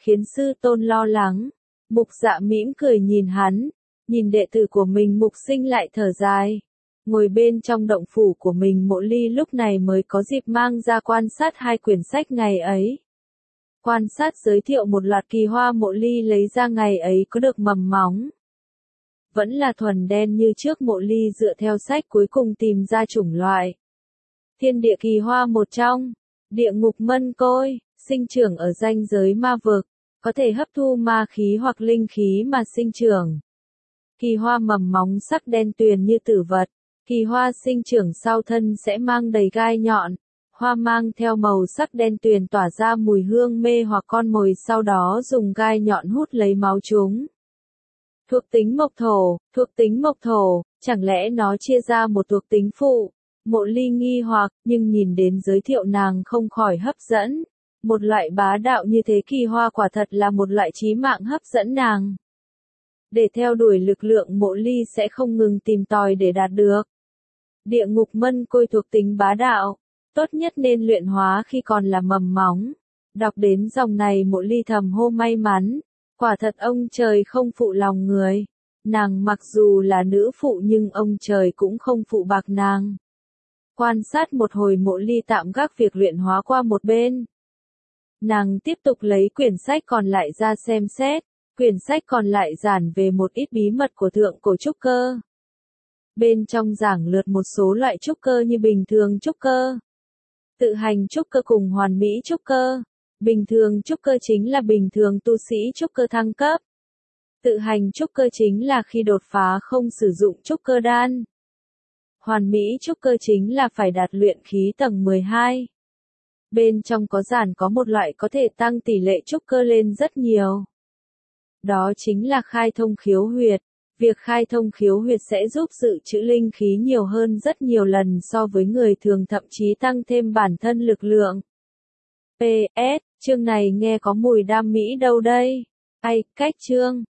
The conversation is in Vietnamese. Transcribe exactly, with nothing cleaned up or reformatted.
khiến sư tôn lo lắng. Mục Dạ mỉm cười nhìn hắn, nhìn đệ tử của mình Mục Sinh lại thở dài. Ngồi bên trong động phủ của mình Mộ Ly lúc này mới có dịp mang ra quan sát hai quyển sách ngày ấy. Quan sát giới thiệu một loạt kỳ hoa Mộ Ly lấy ra ngày ấy có được mầm móng. Vẫn là thuần đen như trước, Mộ Ly dựa theo sách cuối cùng tìm ra chủng loại. Thiên địa kỳ hoa một trong, địa ngục mân côi, sinh trưởng ở ranh giới ma vực, có thể hấp thu ma khí hoặc linh khí mà sinh trưởng. Kỳ hoa mầm móng sắc đen tuyền như tử vật, kỳ hoa sinh trưởng sau thân sẽ mang đầy gai nhọn, hoa mang theo màu sắc đen tuyền tỏa ra mùi hương mê hoặc con mồi, sau đó dùng gai nhọn hút lấy máu chúng. Thuộc tính mộc thổ, thuộc tính mộc thổ, chẳng lẽ nó chia ra một thuộc tính phụ? Mộ Ly nghi hoặc, nhưng nhìn đến giới thiệu nàng không khỏi hấp dẫn. Một loại bá đạo như thế kỳ hoa quả thật là một loại chí mạng hấp dẫn nàng. Để theo đuổi lực lượng Mộ Ly sẽ không ngừng tìm tòi để đạt được. Địa ngục mân côi thuộc tính bá đạo, tốt nhất nên luyện hóa khi còn là mầm móng. Đọc đến dòng này Mộ Ly thầm hô may mắn, quả thật ông trời không phụ lòng người. Nàng mặc dù là nữ phụ nhưng ông trời cũng không phụ bạc nàng. Quan sát một hồi Mộ Ly tạm gác việc luyện hóa qua một bên. Nàng tiếp tục lấy quyển sách còn lại ra xem xét. Quyển sách còn lại giảng về một ít bí mật của thượng cổ trúc cơ. Bên trong giảng lượt một số loại trúc cơ như bình thường trúc cơ, tự hành trúc cơ cùng hoàn mỹ trúc cơ. Bình thường trúc cơ chính là bình thường tu sĩ trúc cơ thăng cấp. Tự hành trúc cơ chính là khi đột phá không sử dụng trúc cơ đan. Hoàn mỹ trúc cơ chính là phải đạt luyện khí tầng mười hai. Bên trong có giảng có một loại có thể tăng tỷ lệ trúc cơ lên rất nhiều. Đó chính là khai thông khiếu huyệt. Việc khai thông khiếu huyệt sẽ giúp dự trữ linh khí nhiều hơn rất nhiều lần so với người thường, thậm chí tăng thêm bản thân lực lượng. pê ét, chương này nghe có mùi đam mỹ đâu đây? Ai, cách chương.